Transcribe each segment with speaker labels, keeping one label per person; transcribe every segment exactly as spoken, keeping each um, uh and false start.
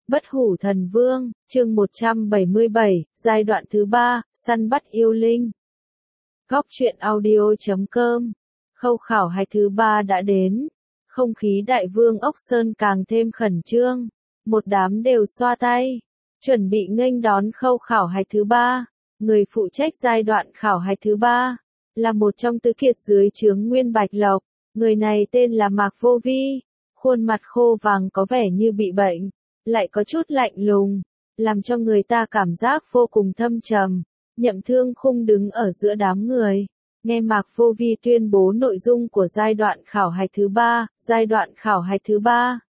Speaker 1: Bất hủ thần vương, chương một trăm bảy mươi bảy, giai đoạn thứ ba, săn bắt yêu linh. Góc truyện audio chấm com. Khâu khảo hạch thứ ba đã đến. Không khí đại vương ốc sơn càng thêm khẩn trương. Một đám đều xoa tay. Chuẩn bị nghênh đón khâu khảo hạch thứ ba. Người phụ trách giai đoạn khảo hạch thứ ba. Là một trong tứ kiệt dưới trướng Nguyên Bạch Lộc. Người này tên là Mạc Vô Vi. Khuôn mặt khô vàng có vẻ như bị bệnh. Lại có chút lạnh lùng, làm cho người ta cảm giác vô cùng thâm trầm. Nhậm Thương Khung đứng ở giữa đám người, nghe Mạc Vô Vi tuyên bố nội dung của giai đoạn khảo hạch thứ ba, giai đoạn khảo hạch thứ ba.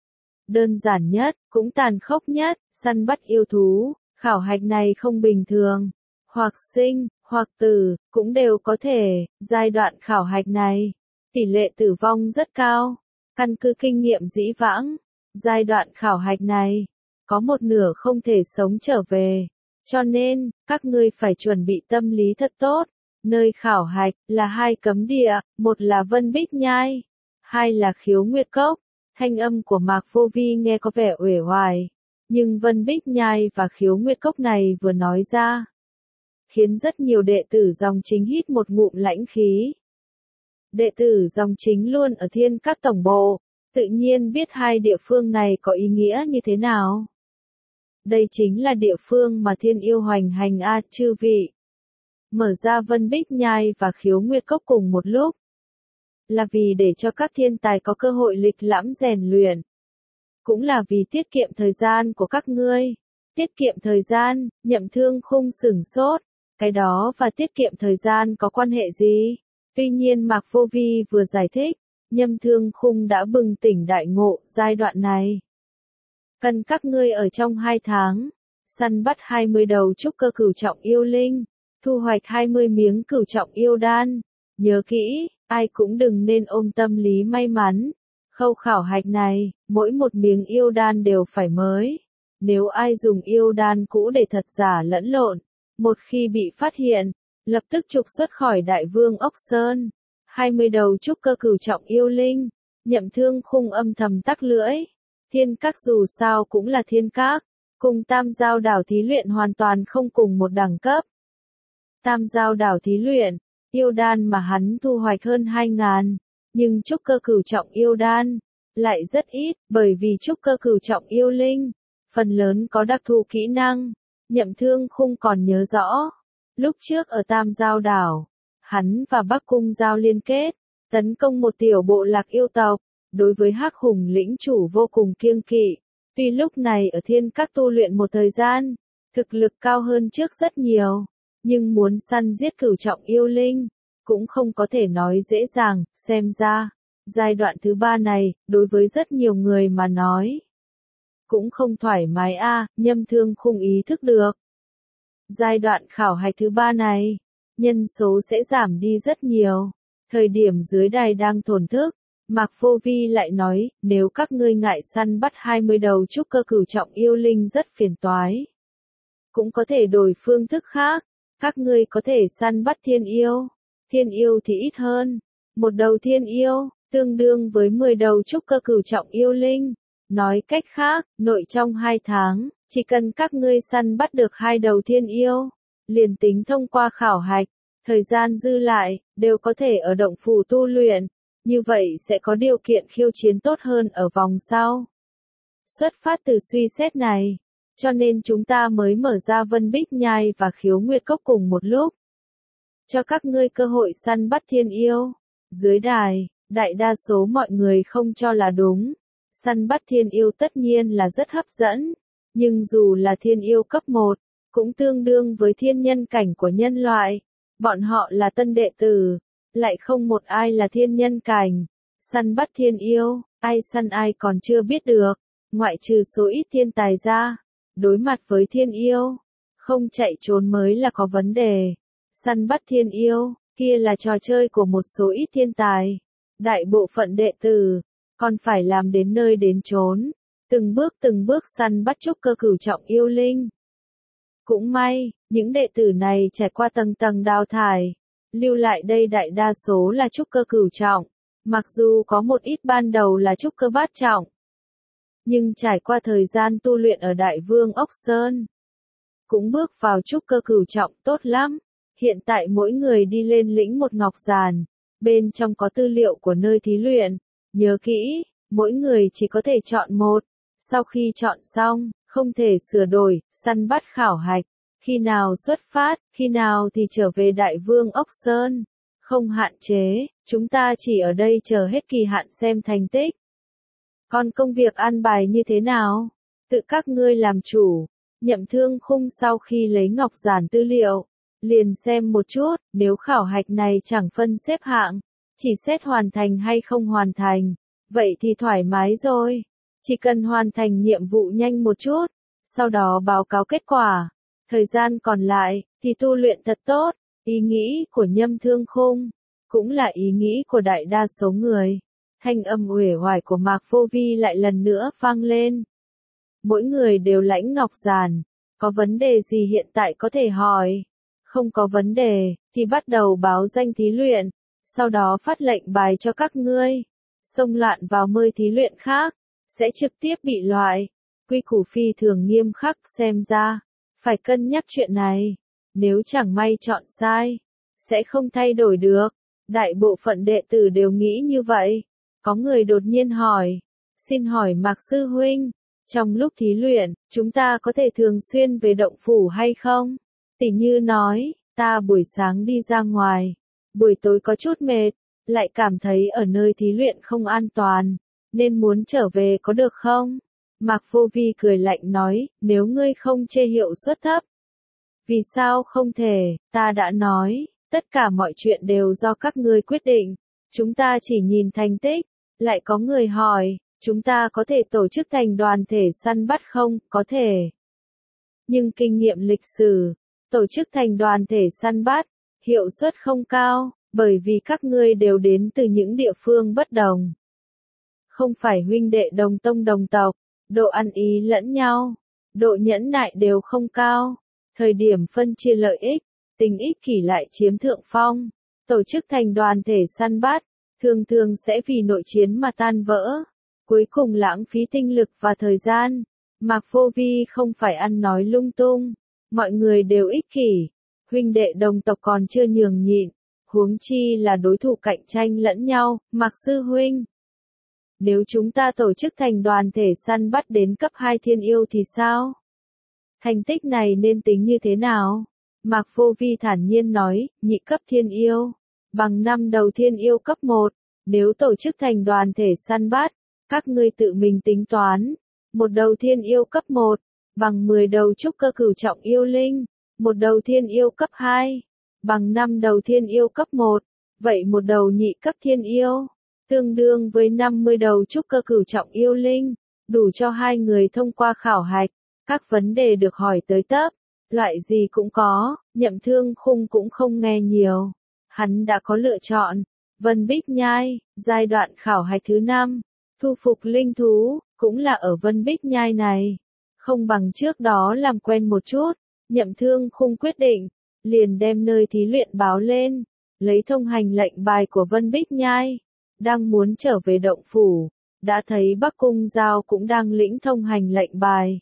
Speaker 1: Đơn giản nhất, cũng tàn khốc nhất, săn bắt yêu thú, khảo hạch này không bình thường, hoặc sinh, hoặc tử, cũng đều có thể, giai đoạn khảo hạch này, tỷ lệ tử vong rất cao, căn cứ kinh nghiệm dĩ vãng. Giai đoạn khảo hạch này, có một nửa không thể sống trở về, cho nên, các ngươi phải chuẩn bị tâm lý thật tốt. Nơi khảo hạch là hai cấm địa, một là Vân Bích Nhai, hai là Khiếu Nguyệt Cốc. Thanh âm của Mạc Vô Vi nghe có vẻ uể oải, nhưng Vân Bích Nhai và Khiếu Nguyệt Cốc này vừa nói ra, khiến rất nhiều đệ tử dòng chính hít một ngụm lãnh khí. Đệ tử dòng chính luôn ở Thiên Các tổng bộ, tự nhiên biết hai địa phương này có ý nghĩa như thế nào. Đây chính là địa phương mà thiên yêu hoành hành a chư vị. Mở ra Vân Bích Nhai và Khiếu Nguyệt Cốc cùng một lúc, là vì để cho các thiên tài có cơ hội lịch lãm rèn luyện. Cũng là vì tiết kiệm thời gian của các ngươi. Tiết kiệm thời gian, Nhậm Thương Khung sửng sốt. Cái đó và tiết kiệm thời gian có quan hệ gì? Tuy nhiên Mạc Vô Vi vừa giải thích, Nhâm Thương Khung đã bừng tỉnh đại ngộ. Giai đoạn này, cần các ngươi ở trong hai tháng, săn bắt hai mươi đầu trúc cơ cửu trọng yêu linh, thu hoạch hai mươi miếng cửu trọng yêu đan. Nhớ kỹ, ai cũng đừng nên ôm tâm lý may mắn. Khâu khảo hạch này, mỗi một miếng yêu đan đều phải mới. Nếu ai dùng yêu đan cũ để thật giả lẫn lộn, một khi bị phát hiện, lập tức trục xuất khỏi Đại Vương Ốc Sơn. hai mươi đầu trúc cơ cửu trọng yêu linh, Nhậm Thương Khung âm thầm tắc lưỡi. Thiên Các dù sao cũng là Thiên Các, cùng Tam Giao Đảo thí luyện hoàn toàn không cùng một đẳng cấp. Tam Giao Đảo thí luyện, yêu đan mà hắn thu hoạch hơn hai ngàn, nhưng trúc cơ cửu trọng yêu đan lại rất ít, bởi vì trúc cơ cửu trọng yêu linh, phần lớn có đặc thù kỹ năng. Nhậm Thương Khung còn nhớ rõ, lúc trước ở Tam Giao Đảo, hắn và Bắc Cung Giao liên kết, tấn công một tiểu bộ lạc yêu tộc, đối với Hắc Hùng lĩnh chủ vô cùng kiêng kỵ. Tuy lúc này ở Thiên Các tu luyện một thời gian, thực lực cao hơn trước rất nhiều, nhưng muốn săn giết cửu trọng yêu linh, cũng không có thể nói dễ dàng. Xem ra, giai đoạn thứ ba này, đối với rất nhiều người mà nói, cũng không thoải mái a. À, Nhâm Thương Khung ý thức được. Giai đoạn khảo hạch thứ ba này, nhân số sẽ giảm đi rất nhiều. Thời điểm dưới đài đang thổn thức, Mạc Vô Vi lại nói, nếu các ngươi ngại săn bắt hai mươi đầu trúc cơ cửu trọng yêu linh rất phiền toái, cũng có thể đổi phương thức khác. Các ngươi có thể săn bắt thiên yêu. Thiên yêu thì ít hơn. Một đầu thiên yêu, tương đương với mười đầu trúc cơ cửu trọng yêu linh. Nói cách khác, nội trong hai tháng, chỉ cần các ngươi săn bắt được hai đầu thiên yêu, liền tính thông qua khảo hạch, thời gian dư lại, đều có thể ở động phủ tu luyện, như vậy sẽ có điều kiện khiêu chiến tốt hơn ở vòng sau. Xuất phát từ suy xét này, cho nên chúng ta mới mở ra Vân Bích Nhai và Khiếu Nguyệt Cốc cùng một lúc, cho các ngươi cơ hội săn bắt thiên yêu. Dưới đài, đại đa số mọi người không cho là đúng. Săn bắt thiên yêu tất nhiên là rất hấp dẫn, nhưng dù là thiên yêu cấp một, cũng tương đương với thiên nhân cảnh của nhân loại. Bọn họ là tân đệ tử, lại không một ai là thiên nhân cảnh. Săn bắt thiên yêu, ai săn ai còn chưa biết được, ngoại trừ số ít thiên tài ra. Đối mặt với thiên yêu, không chạy trốn mới là có vấn đề. Săn bắt thiên yêu, kia là trò chơi của một số ít thiên tài. Đại bộ phận đệ tử, còn phải làm đến nơi đến chốn, từng bước từng bước săn bắt trúc cơ cửu trọng yêu linh. Cũng may, những đệ tử này trải qua tầng tầng đào thải, lưu lại đây đại đa số là trúc cơ cửu trọng, mặc dù có một ít ban đầu là trúc cơ bát trọng. Nhưng trải qua thời gian tu luyện ở Đại Vương Ốc Sơn, cũng bước vào trúc cơ cửu trọng tốt lắm. Hiện tại mỗi người đi lên lĩnh một ngọc giàn, bên trong có tư liệu của nơi thí luyện. Nhớ kỹ, mỗi người chỉ có thể chọn một. Sau khi chọn xong, không thể sửa đổi, săn bắt khảo hạch. Khi nào xuất phát, khi nào thì trở về Đại Vương Ốc Sơn. Không hạn chế, chúng ta chỉ ở đây chờ hết kỳ hạn xem thành tích. Còn công việc an bài như thế nào? Tự các ngươi làm chủ. Nhậm Thương Khung sau khi lấy ngọc giản tư liệu, liền xem một chút, nếu khảo hạch này chẳng phân xếp hạng, chỉ xét hoàn thành hay không hoàn thành, vậy thì thoải mái rồi. Chỉ cần hoàn thành nhiệm vụ nhanh một chút, sau đó báo cáo kết quả. Thời gian còn lại, thì tu luyện thật tốt. Ý nghĩ của Nhâm Thương Khung, cũng là ý nghĩ của đại đa số người. Thanh âm uể oải của Mạc Vô Vi lại lần nữa vang lên. Mỗi người đều lãnh ngọc giản, có vấn đề gì hiện tại có thể hỏi. Không có vấn đề, thì bắt đầu báo danh thí luyện, sau đó phát lệnh bài cho các ngươi. Xông loạn vào mơi thí luyện khác, sẽ trực tiếp bị loại. Quy củ phi thường nghiêm khắc, xem ra, phải cân nhắc chuyện này. Nếu chẳng may chọn sai, sẽ không thay đổi được. Đại bộ phận đệ tử đều nghĩ như vậy. Có người đột nhiên hỏi, xin hỏi Mạc Sư Huynh, trong lúc thí luyện, chúng ta có thể thường xuyên về động phủ hay không? Tỉ như nói, ta buổi sáng đi ra ngoài, buổi tối có chút mệt, lại cảm thấy ở nơi thí luyện không an toàn, nên muốn trở về có được không? Mạc Vô Vi cười lạnh nói, nếu ngươi không chê hiệu suất thấp. Vì sao không thể, ta đã nói, tất cả mọi chuyện đều do các ngươi quyết định, chúng ta chỉ nhìn thành tích. Lại có người hỏi, chúng ta có thể tổ chức thành đoàn thể săn bắt không? Có thể. Nhưng kinh nghiệm lịch sử, tổ chức thành đoàn thể săn bắt, hiệu suất không cao, bởi vì các ngươi đều đến từ những địa phương bất đồng. Không phải huynh đệ đồng tông đồng tộc, độ ăn ý lẫn nhau, độ nhẫn nại đều không cao. Thời điểm phân chia lợi ích, tình ích kỷ lại chiếm thượng phong. Tổ chức thành đoàn thể săn bắt, thường thường sẽ vì nội chiến mà tan vỡ, cuối cùng lãng phí tinh lực và thời gian. Mạc Vô Vi không phải ăn nói lung tung, mọi người đều ích kỷ, huynh đệ đồng tộc còn chưa nhường nhịn, huống chi là đối thủ cạnh tranh lẫn nhau. Mạc Sư Huynh, nếu chúng ta tổ chức thành đoàn thể săn bắt đến cấp hai thiên yêu thì sao? Thành tích này nên tính như thế nào? Mạc Vô Vi thản nhiên nói, nhị cấp thiên yêu bằng năm đầu thiên yêu cấp một, nếu tổ chức thành đoàn thể săn bắt, các ngươi tự mình tính toán, một đầu thiên yêu cấp một, bằng mười đầu trúc cơ cửu trọng yêu linh, một đầu thiên yêu cấp hai, bằng năm đầu thiên yêu cấp một, vậy một đầu nhị cấp thiên yêu, tương đương với năm mươi đầu trúc cơ cửu trọng yêu linh, đủ cho hai người thông qua khảo hạch, các vấn đề được hỏi tới tấp, loại gì cũng có, Nhậm Thương Khung cũng không nghe nhiều. Hắn đã có lựa chọn, Vân Bích Nhai, giai đoạn khảo hạch thứ năm, thu phục linh thú, cũng là ở Vân Bích Nhai này. Không bằng trước đó làm quen một chút, Nhậm Thương Khung quyết định, liền đem nơi thí luyện báo lên, lấy thông hành lệnh bài của Vân Bích Nhai, đang muốn trở về động phủ, đã thấy Bắc Cung Giao cũng đang lĩnh thông hành lệnh bài.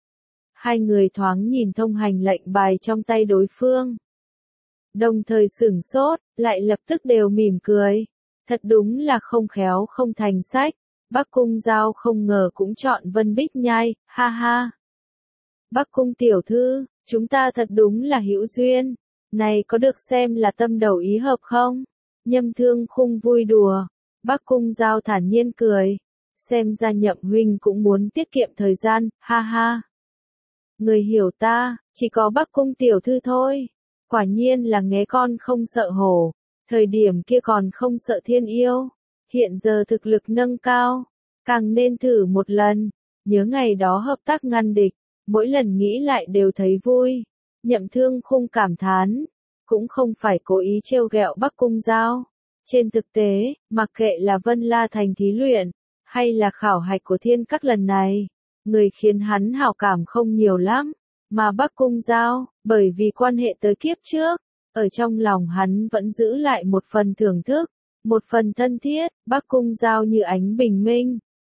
Speaker 1: Hai người thoáng nhìn thông hành lệnh bài trong tay đối phương. Đồng thời sửng sốt, lại lập tức đều mỉm cười. Thật đúng là không khéo không thành sách. Bắc Cung Giao không ngờ cũng chọn Vân Bích Nhai, ha ha. Bắc Cung tiểu thư, chúng ta thật đúng là hữu duyên. Này có được xem là tâm đầu ý hợp không? Nhâm Thương Khung vui đùa. Bắc Cung Giao thản nhiên cười. Xem ra Nhậm huynh cũng muốn tiết kiệm thời gian, ha ha. Người hiểu ta, chỉ có Bắc Cung tiểu thư thôi. Quả nhiên là nghé con không sợ hổ, thời điểm kia còn không sợ thiên yêu, hiện giờ thực lực nâng cao, càng nên thử một lần, nhớ ngày đó hợp tác ngăn địch, mỗi lần nghĩ lại đều thấy vui. Nhậm Thương Khung cảm thán, cũng không phải cố ý trêu ghẹo Bắc Cung Giao. Trên thực tế, mặc kệ là Vân La Thành thí luyện, hay là khảo hạch của thiên các lần này, người khiến hắn hảo cảm không nhiều lắm. Mà Bắc Cung Giao, bởi vì quan hệ tới kiếp trước, ở trong lòng hắn vẫn giữ lại một phần thưởng thức, một phần thân thiết. Bắc Cung Giao như ánh bình minh,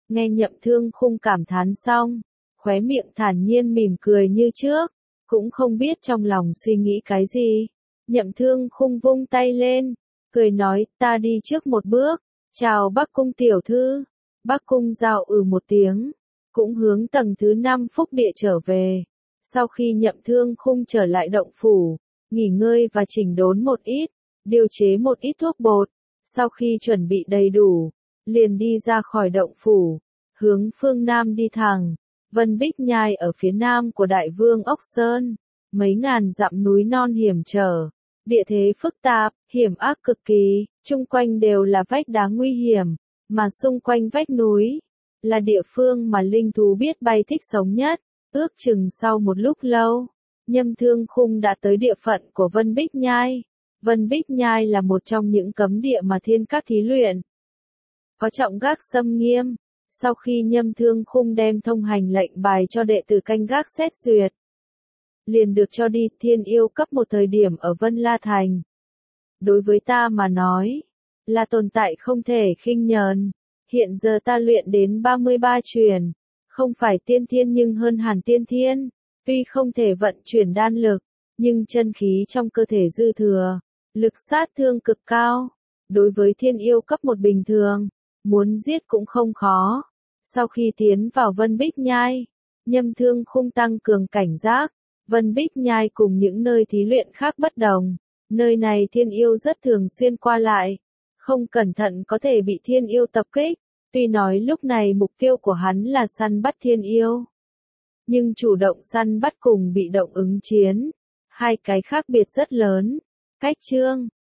Speaker 1: Nghe Nhậm Thương Khung cảm thán xong, khóe miệng thản nhiên mỉm cười như trước, cũng không biết trong lòng suy nghĩ cái gì. Nhậm Thương Khung vung tay lên, cười nói, ta đi trước một bước, chào Bắc Cung tiểu thư. Bắc Cung Giao ừ một tiếng, cũng hướng tầng thứ năm phúc địa trở về. Sau khi Nhậm Thương Khung trở lại động phủ, nghỉ ngơi và chỉnh đốn một ít, điều chế một ít thuốc bột, sau khi chuẩn bị đầy đủ, liền đi ra khỏi động phủ, hướng phương Nam đi thẳng. Vân Bích Nhai ở phía nam của Đại Vương Ốc Sơn, mấy ngàn dặm núi non hiểm trở, địa thế phức tạp, hiểm ác cực kỳ, chung quanh đều là vách đá nguy hiểm, mà xung quanh vách núi, là địa phương mà linh thú biết bay thích sống nhất. Ước chừng sau một lúc lâu, Nhâm Thương Khung đã tới địa phận của Vân Bích Nhai. Vân Bích Nhai là một trong những cấm địa mà thiên các thí luyện có trọng gác xâm nghiêm. Sau khi Nhâm Thương Khung đem thông hành lệnh bài cho đệ tử canh gác xét duyệt, liền được cho đi thiên yêu cấp một thời điểm ở Vân La Thành. Đối với ta mà nói, là tồn tại không thể khinh nhờn. Hiện giờ ta luyện đến ba mươi ba truyền, không phải tiên thiên nhưng hơn hẳn tiên thiên. Tuy không thể vận chuyển đan lực, nhưng chân khí trong cơ thể dư thừa, lực sát thương cực cao. Đối với thiên yêu cấp một bình thường, muốn giết cũng không khó. Sau khi tiến vào Vân Bích Nhai, Nhâm Thương Khung tăng cường cảnh giác. Vân Bích Nhai cùng những nơi thí luyện khác bất đồng. Nơi này thiên yêu rất thường xuyên qua lại. Không cẩn thận có thể bị thiên yêu tập kích. Tuy nói lúc này mục tiêu của hắn là săn bắt thiên yêu, nhưng chủ động săn bắt cùng bị động ứng chiến, hai cái khác biệt rất lớn. Cách chương